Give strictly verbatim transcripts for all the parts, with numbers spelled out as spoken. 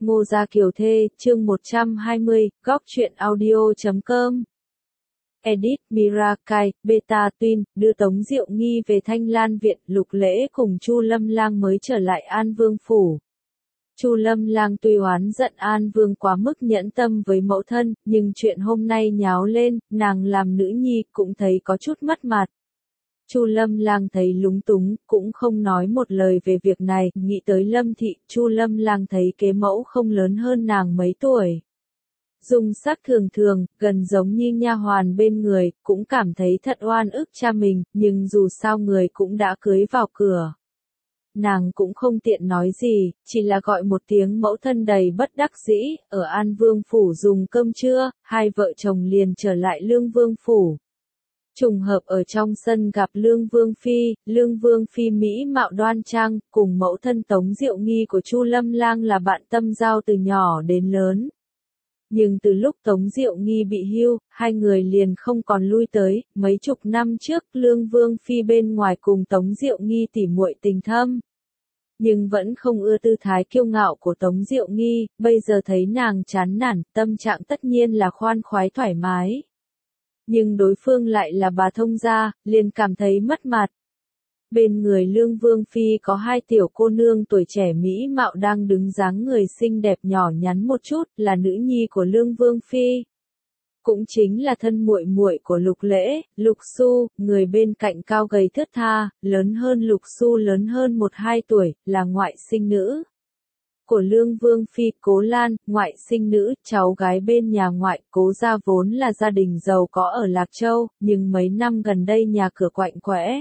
Ngô Gia Kiều Thê, chương một trăm hai mươi, góc truyện audio chấm com. Edit, Mirakai, Beta Twin, đưa Tống Diệu Nghi về Thanh Lan Viện, Lục Lễ cùng Chu Lâm Lang mới trở lại An Vương Phủ. Chu Lâm Lang tuy oán giận An Vương quá mức nhẫn tâm với mẫu thân, nhưng chuyện hôm nay nháo lên, nàng làm nữ nhi cũng thấy có chút mất mặt. Chu Lâm Lang thấy lúng túng, cũng không nói một lời về việc này, nghĩ tới Lâm Thị, Chu Lâm Lang thấy kế mẫu không lớn hơn nàng mấy tuổi. Dung sắc thường thường, gần giống như nha hoàn bên người, cũng cảm thấy thật oan ức cha mình, nhưng dù sao người cũng đã cưới vào cửa. Nàng cũng không tiện nói gì, chỉ là gọi một tiếng mẫu thân đầy bất đắc dĩ, ở An Vương Phủ dùng cơm trưa, hai vợ chồng liền trở lại Lương Vương Phủ. Trùng hợp ở trong sân gặp Lương Vương Phi, Lương Vương Phi mỹ mạo đoan trang, cùng mẫu thân Tống Diệu Nghi của Chu Lâm Lang là bạn tâm giao từ nhỏ đến lớn. Nhưng từ lúc Tống Diệu Nghi bị hưu, hai người liền không còn lui tới, mấy chục năm trước Lương Vương Phi bên ngoài cùng Tống Diệu Nghi tỉ muội tình thâm. Nhưng vẫn không ưa tư thái kiêu ngạo của Tống Diệu Nghi, bây giờ thấy nàng chán nản, tâm trạng tất nhiên là khoan khoái thoải mái. Nhưng đối phương lại là bà thông gia, liền cảm thấy mất mặt. Bên người Lương Vương Phi có hai tiểu cô nương tuổi trẻ mỹ mạo đang đứng dáng người xinh đẹp nhỏ nhắn một chút, là nữ nhi của Lương Vương Phi. Cũng chính là thân muội muội của Lục Lễ, Lục Xu, người bên cạnh cao gầy thướt tha, lớn hơn Lục Xu lớn hơn một hai tuổi, là ngoại sinh nữ của Lương Vương Phi. Cố Lan, ngoại sinh nữ, cháu gái bên nhà ngoại. Cố gia vốn là gia đình giàu có ở Lạc Châu, nhưng mấy năm gần đây nhà cửa quạnh quẽ.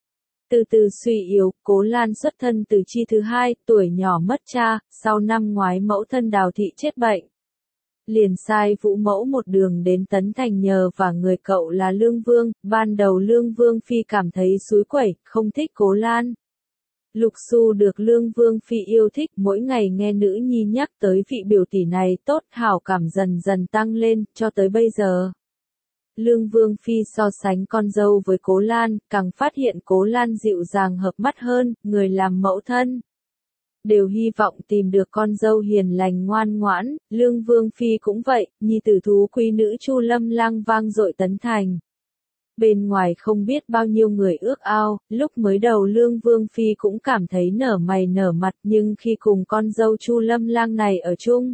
Từ từ suy yếu, Cố Lan xuất thân từ chi thứ hai, tuổi nhỏ mất cha, sau năm ngoái mẫu thân Đào Thị chết bệnh. Liền sai Vũ Mẫu một đường đến Tấn Thành nhờ và người cậu là Lương Vương. Ban đầu Lương Vương Phi cảm thấy xúi quẩy, không thích Cố Lan. Lục Xu được Lương Vương Phi yêu thích, mỗi ngày nghe nữ nhi nhắc tới vị biểu tỷ này tốt, hảo cảm dần dần tăng lên, cho tới bây giờ. Lương Vương Phi so sánh con dâu với Cố Lan, càng phát hiện Cố Lan dịu dàng hợp mắt hơn, người làm mẫu thân đều hy vọng tìm được con dâu hiền lành ngoan ngoãn. Lương Vương Phi cũng vậy, nhi tử thú quý nữ Chu Lâm Lang vang dội Tấn Thành. Bên ngoài không biết bao nhiêu người ước ao, lúc mới đầu Lương Vương Phi cũng cảm thấy nở mày nở mặt, nhưng khi cùng con dâu Chu Lâm Lang này ở chung,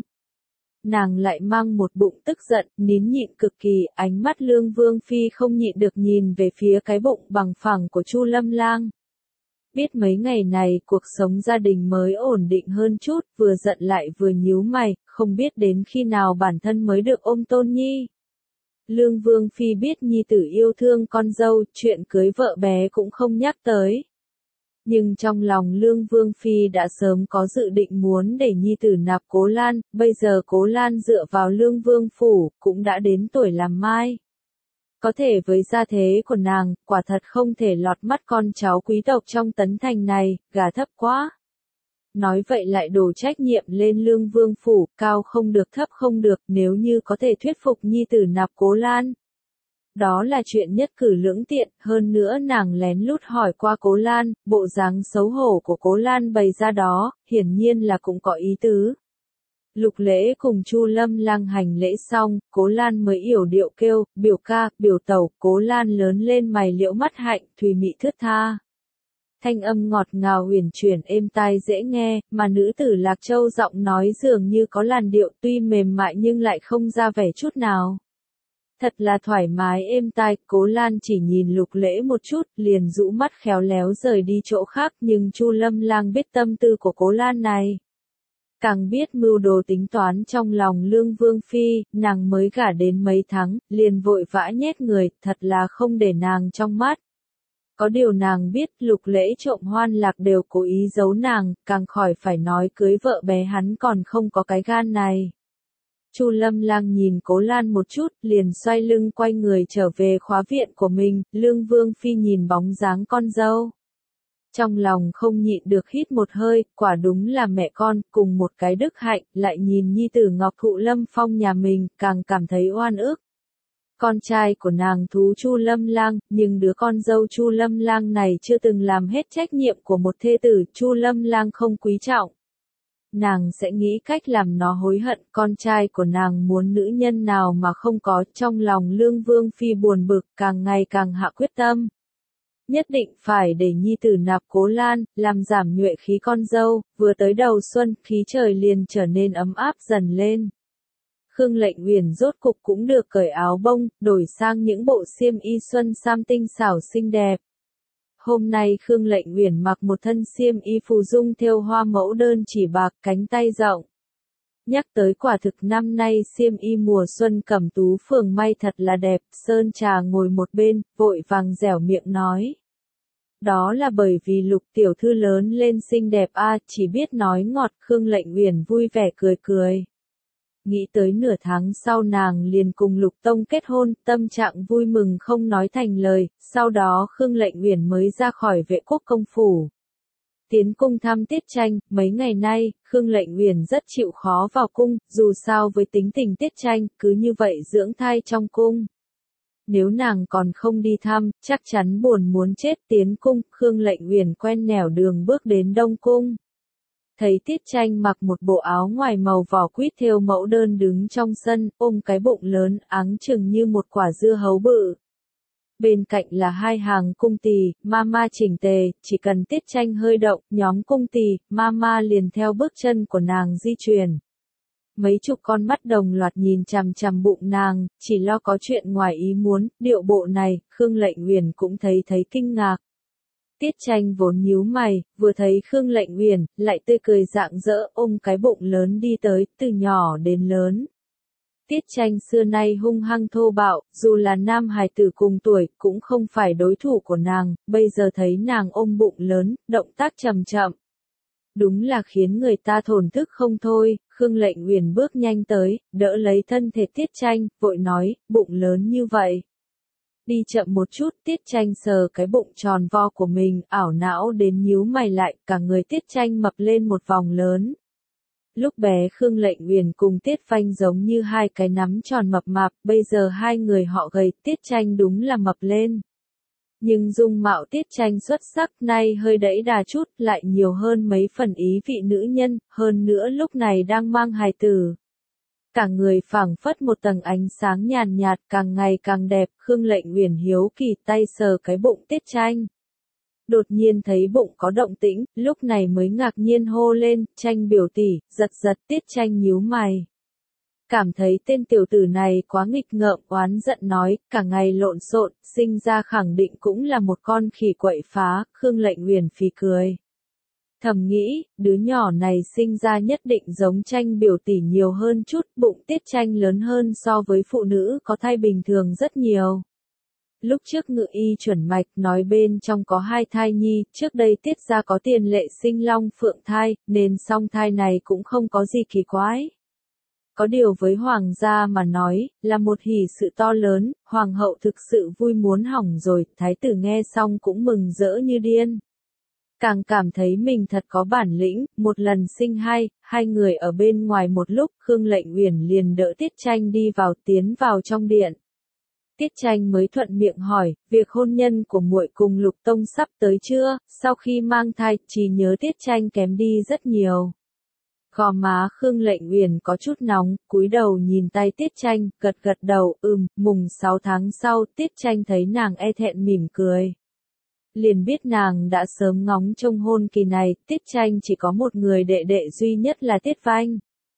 nàng lại mang một bụng tức giận, nín nhịn cực kỳ. Ánh mắt Lương Vương Phi không nhịn được nhìn về phía cái bụng bằng phẳng của Chu Lâm Lang. Biết mấy ngày này cuộc sống gia đình mới ổn định hơn chút, vừa giận lại vừa nhíu mày, không biết đến khi nào bản thân mới được ôm tôn nhi. Lương Vương Phi biết nhi tử yêu thương con dâu, chuyện cưới vợ bé cũng không nhắc tới. Nhưng trong lòng Lương Vương Phi đã sớm có dự định muốn để nhi tử nạp Cố Lan, bây giờ Cố Lan dựa vào Lương Vương Phủ, cũng đã đến tuổi làm mai. Có thể với gia thế của nàng, quả thật không thể lọt mắt con cháu quý tộc trong Tấn Thành này, gà thấp quá. Nói vậy lại đổ trách nhiệm lên Lương Vương Phủ, cao không được thấp không được, nếu như có thể thuyết phục nhi tử nạp Cố Lan. Đó là chuyện nhất cử lưỡng tiện, hơn nữa nàng lén lút hỏi qua Cố Lan, bộ dáng xấu hổ của Cố Lan bày ra đó, hiển nhiên là cũng có ý tứ. Lục Lễ cùng Chu Lâm Lang hành lễ xong, Cố Lan mới yểu điệu kêu, biểu ca, biểu tẩu. Cố Lan lớn lên mày liễu mắt hạnh, thùy mị thướt tha. Thanh âm ngọt ngào huyền chuyển êm tai dễ nghe, mà nữ tử Lạc Châu giọng nói dường như có làn điệu tuy mềm mại nhưng lại không ra vẻ chút nào. Thật là thoải mái êm tai. Cố Lan chỉ nhìn Lục Lễ một chút, liền rũ mắt khéo léo rời đi chỗ khác, nhưng Chu Lâm Lang biết tâm tư của Cố Lan này. Càng biết mưu đồ tính toán trong lòng Lương Vương Phi, nàng mới gả đến mấy tháng, liền vội vã nhét người, thật là không để nàng trong mắt. Có điều nàng biết Lục Lễ trộm hoan lạc đều cố ý giấu nàng, càng khỏi phải nói cưới vợ bé hắn còn không có cái gan này. Chu Lâm Lang nhìn Cố Lan một chút, liền xoay lưng quay người trở về khóa viện của mình. Lương Vương Phi nhìn bóng dáng con dâu, trong lòng không nhịn được hít một hơi, quả đúng là mẹ con, cùng một cái đức hạnh. Lại nhìn nhi tử Ngọc Thụ Lâm Phong nhà mình, càng cảm thấy oan ức. Con trai của nàng thú Chu Lâm Lang, nhưng đứa con dâu Chu Lâm Lang này chưa từng làm hết trách nhiệm của một thê tử. Chu Lâm Lang không quý trọng nàng sẽ nghĩ cách làm nó hối hận. Con trai của nàng muốn nữ nhân nào mà không có. Trong lòng Lương Vương Phi buồn bực, càng ngày càng hạ quyết tâm. Nhất định phải để nhi tử nạp Cố Lan, làm giảm nhuệ khí con dâu. Vừa tới đầu xuân, khí trời liền trở nên ấm áp dần lên. Khương Lệnh Uyển rốt cục cũng được cởi áo bông, đổi sang những bộ xiêm y xuân sam tinh xảo xinh đẹp. Hôm nay Khương Lệnh Uyển mặc một thân xiêm y phù dung thêu hoa mẫu đơn chỉ bạc, cánh tay rộng. Nhắc tới quả thực năm nay xiêm y mùa xuân Cẩm Tú phường may thật là đẹp. Sơn Trà ngồi một bên, vội vàng dẻo miệng nói. Đó là bởi vì Lục tiểu thư lớn lên xinh đẹp a, chỉ biết nói ngọt. Khương Lệnh Uyển vui vẻ cười cười. Nghĩ tới nửa tháng sau nàng liền cùng Lục Tông kết hôn, tâm trạng vui mừng không nói thành lời. Sau đó Khương Lệnh Uyển mới ra khỏi Vệ Quốc công phủ. Tiến cung thăm Tiết Tranh. Mấy ngày nay, Khương Lệnh Uyển rất chịu khó vào cung, dù sao với tính tình Tiết Tranh, cứ như vậy dưỡng thai trong cung. Nếu nàng còn không đi thăm, chắc chắn buồn muốn chết. Tiến cung, Khương Lệnh Uyển quen nẻo đường bước đến Đông Cung. Thấy Tiết Tranh mặc một bộ áo ngoài màu vỏ quýt thêu mẫu đơn đứng trong sân, ôm cái bụng lớn, áng chừng như một quả dưa hấu bự. Bên cạnh là hai hàng cung tỳ, ma ma chỉnh tề, chỉ cần Tiết Tranh hơi động, nhóm cung tỳ, ma ma liền theo bước chân của nàng di chuyển. Mấy chục con mắt đồng loạt nhìn chằm chằm bụng nàng, chỉ lo có chuyện ngoài ý muốn. Điệu bộ này, Khương Lệnh Uyển cũng thấy thấy kinh ngạc. Tiết Tranh vốn nhíu mày, vừa thấy Khương Lệnh Uyển, lại tươi cười rạng rỡ, ôm cái bụng lớn đi tới, từ nhỏ đến lớn. Tiết Tranh xưa nay hung hăng thô bạo, dù là nam hài tử cùng tuổi, cũng không phải đối thủ của nàng. Bây giờ thấy nàng ôm bụng lớn, động tác chậm chậm. Đúng là khiến người ta thổn thức không thôi. Khương Lệnh Uyển bước nhanh tới, đỡ lấy thân thể Tiết Tranh, vội nói, bụng lớn như vậy. Đi chậm một chút. Tiết Tranh sờ cái bụng tròn vo của mình, ảo não đến nhíu mày lại, cả người Tiết Tranh mập lên một vòng lớn. Lúc bé Khương Lệnh Uyển cùng Tiết Phanh giống như hai cái nắm tròn mập mạp, bây giờ hai người họ gầy, Tiết Tranh đúng là mập lên. Nhưng dung mạo Tiết Tranh xuất sắc, nay hơi đẫy đà chút, lại nhiều hơn mấy phần ý vị nữ nhân, hơn nữa lúc này đang mang hài tử. Cả người phảng phất một tầng ánh sáng nhàn nhạt, càng ngày càng đẹp. Khương Lệnh Uyển hiếu kỳ tay sờ cái bụng Tiết Tranh. Đột nhiên thấy bụng có động tĩnh, lúc này mới ngạc nhiên hô lên, Tranh biểu tỷ, giật giật. Tiết Tranh nhíu mày. Cảm thấy tên tiểu tử này quá nghịch ngợm, oán giận nói, cả ngày lộn xộn, sinh ra khẳng định cũng là một con khỉ quậy phá. Khương Lệnh Uyển phì cười. Thầm nghĩ, đứa nhỏ này sinh ra nhất định giống Tranh biểu tỷ nhiều hơn chút, bụng Tiết Tranh lớn hơn so với phụ nữ có thai bình thường rất nhiều. Lúc trước Ngự y chuẩn mạch nói bên trong có hai thai nhi, trước đây Tiết gia có tiền lệ sinh long phượng thai, nên song thai này cũng không có gì kỳ quái. Có điều với hoàng gia mà nói, là một hỷ sự to lớn, hoàng hậu thực sự vui muốn hỏng rồi. Thái tử nghe xong cũng mừng rỡ như điên. Càng cảm thấy mình thật có bản lĩnh. Một lần sinh hai, hai người ở bên ngoài một lúc, Khương Lệnh Uyển liền đỡ Tiết Tranh đi vào, tiến vào trong điện. Tiết Tranh mới thuận miệng hỏi, việc hôn nhân của muội cùng Lục Tông sắp tới chưa? Sau khi mang thai, trí nhớ Tiết Tranh kém đi rất nhiều. Gò má Khương Lệnh Uyển có chút nóng, cúi đầu nhìn tay Tiết Tranh, gật gật đầu, ừm. Mùng sáu tháng sau, Tiết Tranh thấy nàng e thẹn mỉm cười. Liền biết nàng đã sớm ngóng trông hôn kỳ này. Tiết Tranh chỉ có một người đệ đệ duy nhất là Tiết Phanh,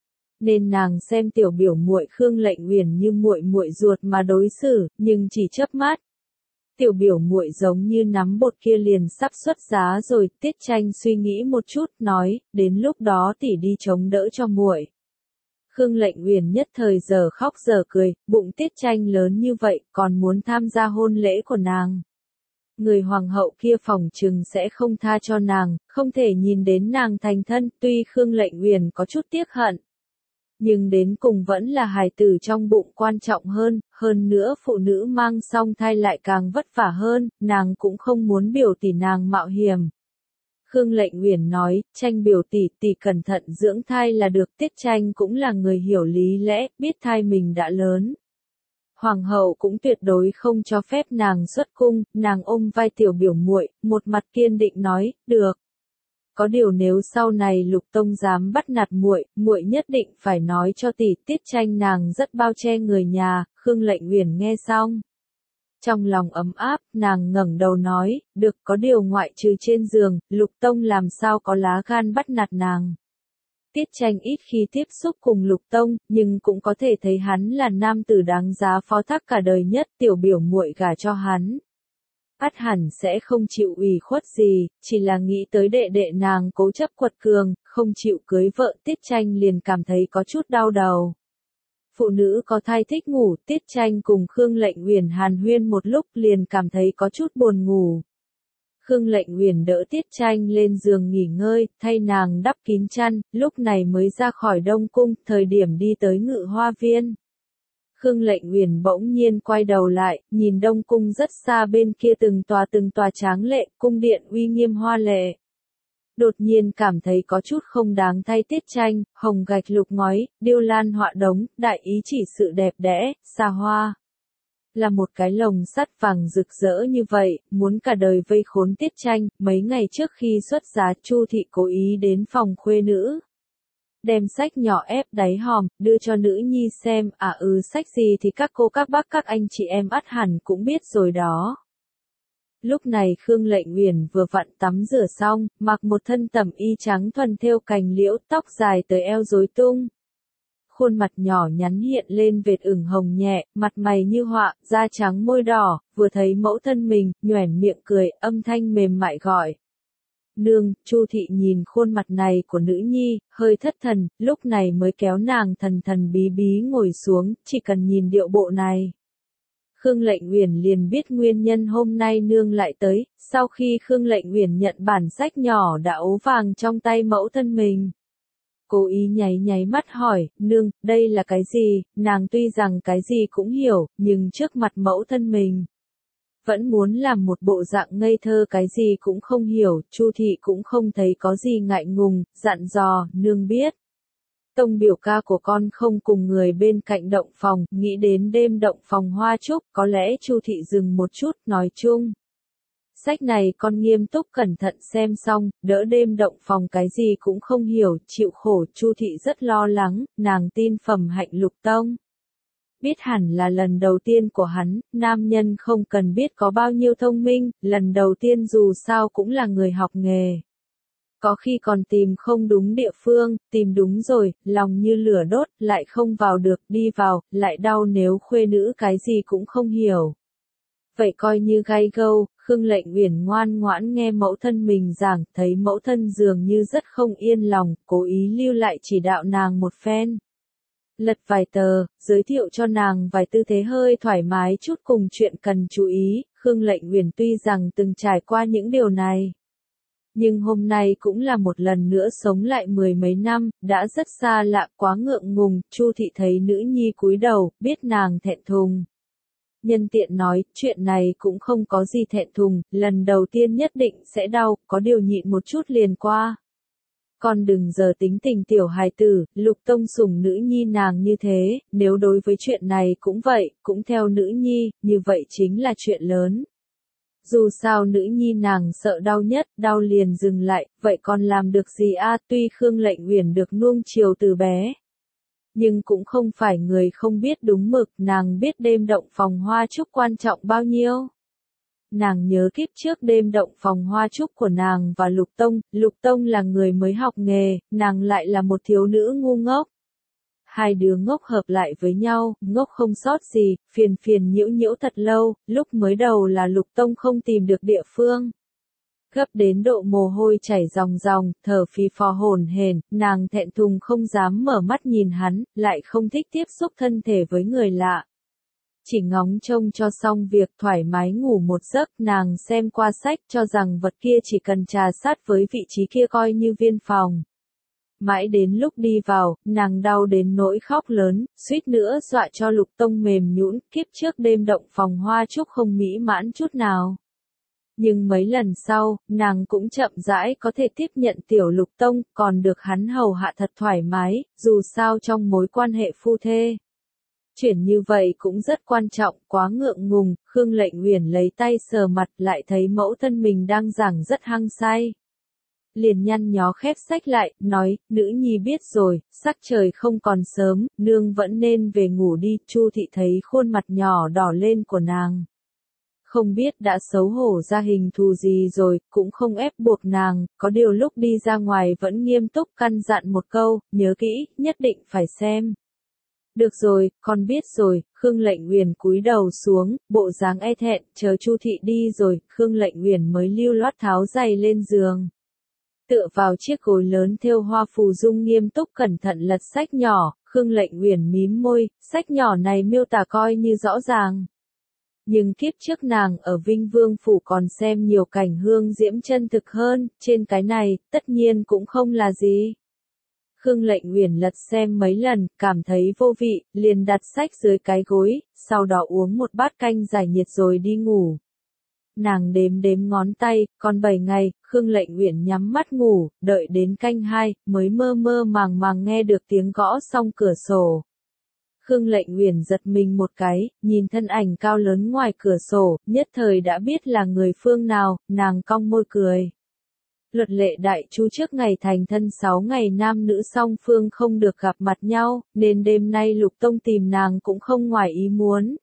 nên nàng xem tiểu biểu muội Khương Lệnh Uyển như muội muội ruột mà đối xử, nhưng chỉ chớp mắt. Tiểu biểu muội giống như nắm bột kia liền sắp xuất giá rồi. Tiết Tranh suy nghĩ một chút, nói, đến lúc đó tỷ đi chống đỡ cho muội. Khương Lệnh Uyển nhất thời giờ khóc giờ cười, bụng Tiết Tranh lớn như vậy, còn muốn tham gia hôn lễ của nàng. Người hoàng hậu kia phòng trừng sẽ không tha cho nàng, không thể nhìn đến nàng thành thân. Tuy Khương Lệnh Uyển có chút tiếc hận, nhưng đến cùng vẫn là hài tử trong bụng quan trọng hơn. Hơn nữa phụ nữ mang song thai lại càng vất vả hơn, nàng cũng không muốn biểu tỷ nàng mạo hiểm. Khương Lệnh Uyển nói, Tranh biểu tỷ, tỷ cẩn thận dưỡng thai là được. Tiết Tranh cũng là người hiểu lý lẽ, biết thai mình đã lớn. Hoàng hậu cũng tuyệt đối không cho phép nàng xuất cung. Nàng ôm vai tiểu biểu muội, một mặt kiên định nói, được. Có điều nếu sau này Lục Tông dám bắt nạt muội, muội nhất định phải nói cho tỷ. Tiết Tranh nàng rất bao che người nhà. Khương Lệnh Uyển nghe xong, trong lòng ấm áp, nàng ngẩng đầu nói, được, có điều ngoại trừ trên giường, Lục Tông làm sao có lá gan bắt nạt nàng. Tiết Tranh ít khi tiếp xúc cùng Lục Tông, nhưng cũng có thể thấy hắn là nam tử đáng giá phó thác cả đời nhất. Tiểu biểu muội gả cho hắn, ắt hẳn sẽ không chịu ủy khuất gì, chỉ là nghĩ tới đệ đệ nàng cố chấp quật cường, không chịu cưới vợ. Tiết Tranh liền cảm thấy có chút đau đầu. Phụ nữ có thai thích ngủ. Tiết Tranh cùng Khương Lệnh Uyển hàn huyên một lúc liền cảm thấy có chút buồn ngủ. Khương Lệnh Uyển đỡ Tiết Tranh lên giường nghỉ ngơi, thay nàng đắp kín chăn, lúc này mới ra khỏi Đông Cung. Thời điểm đi tới Ngự Hoa Viên, Khương Lệnh Uyển bỗng nhiên quay đầu lại, nhìn Đông Cung rất xa bên kia từng tòa từng tòa tráng lệ, cung điện uy nghiêm hoa lệ. Đột nhiên cảm thấy có chút không đáng thay. Tiết Tranh, hồng gạch lục ngói, điêu lan họa đống, đại ý chỉ sự đẹp đẽ, xa hoa. Là một cái lồng sắt vàng rực rỡ như vậy, muốn cả đời vây khốn Tiết Tranh. Mấy ngày trước khi xuất giá, Chu thị cố ý đến phòng khuê nữ, đem sách nhỏ ép đáy hòm, đưa cho nữ nhi xem. À ừ, sách gì thì các cô các bác các anh chị em ắt hẳn cũng biết rồi đó. Lúc này Khương Lệnh Uyển vừa vặn tắm rửa xong, mặc một thân tẩm y trắng thuần thêu cành liễu, tóc dài tới eo rối tung. Khuôn mặt nhỏ nhắn hiện lên vệt ửng hồng nhẹ, mặt mày như họa, da trắng môi đỏ, vừa thấy mẫu thân mình, nhoẻn miệng cười, âm thanh mềm mại gọi. Nương. Chu thị nhìn khuôn mặt này của nữ nhi, hơi thất thần, lúc này mới kéo nàng thần thần bí bí ngồi xuống. Chỉ cần nhìn điệu bộ này, Khương Lệnh Uyển liền biết nguyên nhân hôm nay nương lại tới. Sau khi Khương Lệnh Uyển nhận bản sách nhỏ đã ố vàng trong tay mẫu thân mình, cố ý nháy nháy mắt hỏi, nương, đây là cái gì? Nàng tuy rằng cái gì cũng hiểu, nhưng trước mặt mẫu thân mình, vẫn muốn làm một bộ dạng ngây thơ cái gì cũng không hiểu. Chu thị cũng không thấy có gì ngại ngùng, dặn dò, nương biết. Tông biểu ca của con không cùng người bên cạnh động phòng, nghĩ đến đêm động phòng hoa trúc, có lẽ. Chu thị dừng một chút, nói chung. Sách này con nghiêm túc cẩn thận xem xong, đỡ đêm động phòng cái gì cũng không hiểu, chịu khổ. Chu thị rất lo lắng, nàng tin phẩm hạnh Lục Tông. Biết hẳn là lần đầu tiên của hắn, nam nhân không cần biết có bao nhiêu thông minh, lần đầu tiên dù sao cũng là người học nghề. Có khi còn tìm không đúng địa phương, tìm đúng rồi, lòng như lửa đốt, lại không vào được, đi vào, lại đau nếu khuê nữ cái gì cũng không hiểu. Vậy coi như gai gâu. Khương Lệnh Uyển ngoan ngoãn nghe mẫu thân mình giảng, thấy mẫu thân dường như rất không yên lòng, cố ý lưu lại chỉ đạo nàng một phen. Lật vài tờ, giới thiệu cho nàng vài tư thế hơi thoải mái chút cùng chuyện cần chú ý. Khương Lệnh Uyển tuy rằng từng trải qua những điều này, nhưng hôm nay cũng là một lần nữa sống lại mười mấy năm, đã rất xa lạ, quá ngượng ngùng. Chu thị thấy nữ nhi cúi đầu, biết nàng thẹn thùng, nhân tiện nói, chuyện này cũng không có gì thẹn thùng, lần đầu tiên nhất định sẽ đau, có điều nhịn một chút liền qua. Con đừng giờ tính tình tiểu hài tử, Lục Tông sủng nữ nhi nàng như thế, nếu đối với chuyện này cũng vậy, cũng theo nữ nhi, như vậy chính là chuyện lớn. Dù sao nữ nhi nàng sợ đau nhất, đau liền dừng lại, vậy con làm được gì a? Tuy Khương Lệnh Uyển được nuông chiều từ bé, nhưng cũng không phải người không biết đúng mực. Nàng biết đêm động phòng hoa trúc quan trọng bao nhiêu. Nàng nhớ kiếp trước đêm động phòng hoa trúc của nàng và Lục Tông. Lục Tông là người mới học nghề, nàng lại là một thiếu nữ ngu ngốc. Hai đứa ngốc hợp lại với nhau, ngốc không sót gì, phiền phiền nhiễu nhiễu thật lâu. Lúc mới đầu là Lục Tông không tìm được địa phương, gấp đến độ mồ hôi chảy ròng ròng, thở phì phò hổn hển, nàng thẹn thùng không dám mở mắt nhìn hắn, lại không thích tiếp xúc thân thể với người lạ. Chỉ ngóng trông cho xong việc thoải mái ngủ một giấc. Nàng xem qua sách cho rằng vật kia chỉ cần trà sát với vị trí kia coi như viên phòng. Mãi đến lúc đi vào, nàng đau đến nỗi khóc lớn, suýt nữa dọa cho Lục Tông mềm nhũn. Kiếp trước đêm động phòng hoa trúc không mỹ mãn chút nào. Nhưng mấy lần sau, nàng cũng chậm rãi có thể tiếp nhận tiểu Lục Tông, còn được hắn hầu hạ thật thoải mái, dù sao trong mối quan hệ phu thê. Chuyển như vậy cũng rất quan trọng, quá ngượng ngùng. Khương Lệnh Uyển lấy tay sờ mặt, lại thấy mẫu thân mình đang giảng rất hăng say. liền nhăn nhó khép sách lại, nói, nữ nhi biết rồi, sắc trời không còn sớm, nương vẫn nên về ngủ đi. Chu thị thấy khuôn mặt nhỏ đỏ lên của nàng. Không biết đã xấu hổ ra hình thù gì rồi, cũng không ép buộc nàng, có điều lúc đi ra ngoài vẫn nghiêm túc căn dặn một câu, nhớ kỹ, nhất định phải xem. Được rồi, con biết rồi. Khương Lệnh Uyển cúi đầu xuống, bộ dáng e thẹn, chờ Chu thị đi rồi, Khương Lệnh Uyển mới lưu loát tháo giày lên giường. Tựa vào chiếc gối lớn thêu hoa phù dung nghiêm túc cẩn thận lật sách nhỏ, Khương Lệnh Uyển mím môi, sách nhỏ này miêu tả coi như rõ ràng. Nhưng kiếp trước nàng ở Vinh Vương Phủ còn xem nhiều cảnh hương diễm chân thực hơn, trên cái này, tất nhiên cũng không là gì. Khương Lệnh Uyển lật xem mấy lần, cảm thấy vô vị, liền đặt sách dưới cái gối, sau đó uống một bát canh giải nhiệt rồi đi ngủ. Nàng đếm đếm ngón tay, còn bảy ngày, Khương Lệnh Uyển nhắm mắt ngủ, đợi đến canh hai, mới mơ mơ màng màng nghe được tiếng gõ song cửa sổ. Khương Lệnh Uyển giật mình một cái, nhìn thân ảnh cao lớn ngoài cửa sổ, nhất thời đã biết là người phương nào, nàng cong môi cười. Luật lệ đại chu trước ngày thành thân sáu ngày nam nữ song phương không được gặp mặt nhau, nên đêm nay Lục Tông tìm nàng cũng không ngoài ý muốn.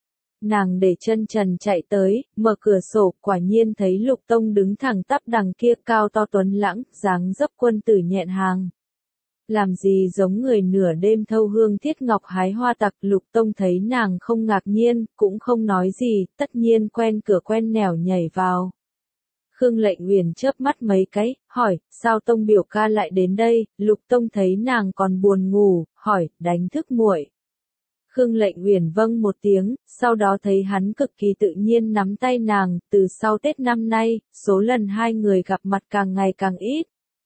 Nàng để chân trần chạy tới, mở cửa sổ, quả nhiên thấy Lục Tông đứng thẳng tắp đằng kia cao to tuấn lãng, dáng dấp quân tử nhẹn hàng. Làm gì giống người nửa đêm thâu hương thiết ngọc hái hoa tặc. Lục Tông thấy nàng không ngạc nhiên, cũng không nói gì, tất nhiên quen cửa quen nẻo nhảy vào. Khương Lệnh Uyển chớp mắt mấy cái, hỏi, sao Tông biểu ca lại đến đây? Lục Tông thấy nàng còn buồn ngủ, hỏi, đánh thức muội. Khương Lệnh Uyển vâng một tiếng, sau đó thấy hắn cực kỳ tự nhiên nắm tay nàng, từ sau Tết năm nay, số lần hai người gặp mặt càng ngày càng ít.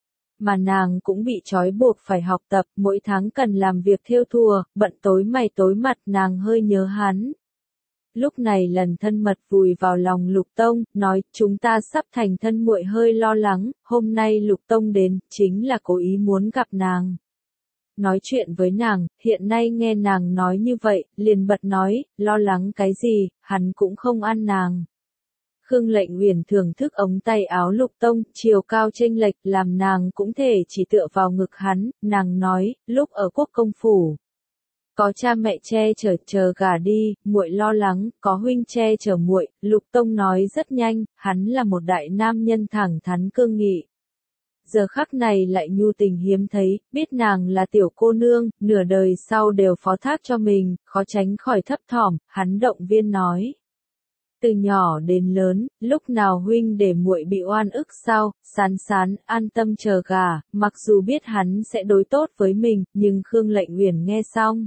Mà nàng cũng bị trói buộc phải học tập, mỗi tháng cần làm việc thêu thùa, bận tối mày tối mặt, nàng hơi nhớ hắn. Lúc này lần thân mật vùi vào lòng Lục Tông, nói, chúng ta sắp thành thân, muội hơi lo lắng, hôm nay Lục Tông đến, chính là cố ý muốn gặp nàng. Nói chuyện với nàng, hiện nay nghe nàng nói như vậy, liền bật nói, lo lắng cái gì, hắn cũng không ăn nàng. Khương Lệnh Uyển thưởng thức ống tay áo Lục Tông, chiều cao chênh lệch, làm nàng cũng thể chỉ tựa vào ngực hắn, nàng nói, lúc ở Quốc công phủ. Có cha mẹ che chở, chờ gả đi, muội lo lắng, có huynh che chở muội. Lục Tông nói rất nhanh, hắn là một đại nam nhân thẳng thắn cương nghị. Giờ khắc này lại nhu tình hiếm thấy, biết nàng là tiểu cô nương, nửa đời sau đều phó thác cho mình, khó tránh khỏi thấp thỏm, hắn động viên nói. Từ nhỏ đến lớn, lúc nào huynh để muội bị oan ức sao? Sán Sán an tâm chờ gả, mặc dù biết hắn sẽ đối tốt với mình, nhưng Khương Lệnh Uyển nghe xong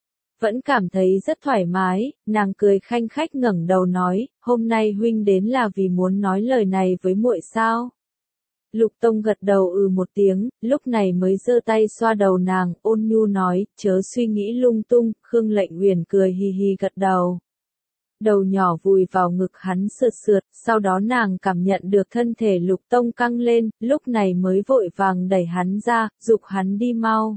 vẫn cảm thấy rất thoải mái, nàng cười khanh khách ngẩng đầu nói, hôm nay huynh đến là vì muốn nói lời này với muội sao? Lục Tông gật đầu ừ một tiếng, lúc này mới giơ tay xoa đầu nàng, ôn nhu nói, chớ suy nghĩ lung tung. Khương Lệnh Uyển cười hi hi gật đầu. Đầu nhỏ vùi vào ngực hắn sượt sượt, sau đó nàng cảm nhận được thân thể Lục Tông căng lên, lúc này mới vội vàng đẩy hắn ra, giục hắn đi mau.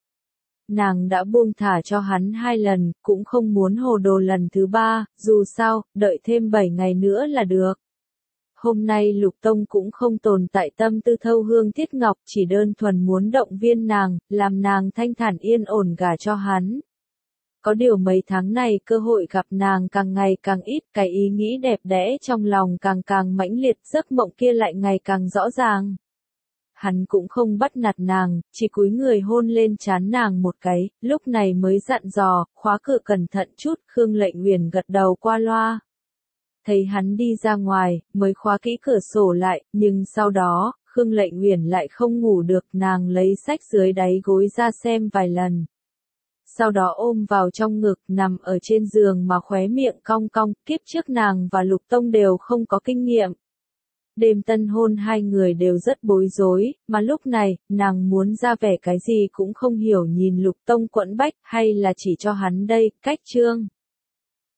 Nàng đã buông thả cho hắn hai lần, cũng không muốn hồ đồ lần thứ ba, dù sao, đợi thêm bảy ngày nữa là được. Hôm nay Lục Tông cũng không tồn tại tâm tư thâu hương thiết ngọc, chỉ đơn thuần muốn động viên nàng, làm nàng thanh thản yên ổn gả cho hắn. Có điều mấy tháng này cơ hội gặp nàng càng ngày càng ít, cái ý nghĩ đẹp đẽ trong lòng càng càng mãnh liệt, giấc mộng kia lại ngày càng rõ ràng. Hắn cũng không bắt nạt nàng, chỉ cúi người hôn lên trán nàng một cái, lúc này mới dặn dò, khóa cửa cẩn thận chút. Khương Lệnh Uyển gật đầu qua loa. Thấy hắn đi ra ngoài, mới khóa kỹ cửa sổ lại, nhưng sau đó, Khương Lệnh Uyển lại không ngủ được, nàng lấy sách dưới đáy gối ra xem vài lần. Sau đó ôm vào trong ngực, nằm ở trên giường mà khóe miệng cong cong, kiếp trước nàng và Lục Tông đều không có kinh nghiệm. Đêm tân hôn hai người đều rất bối rối, mà lúc này, nàng muốn ra vẻ cái gì cũng không hiểu, nhìn Lục Tông quẫn bách, hay là chỉ cho hắn đây, cách chương.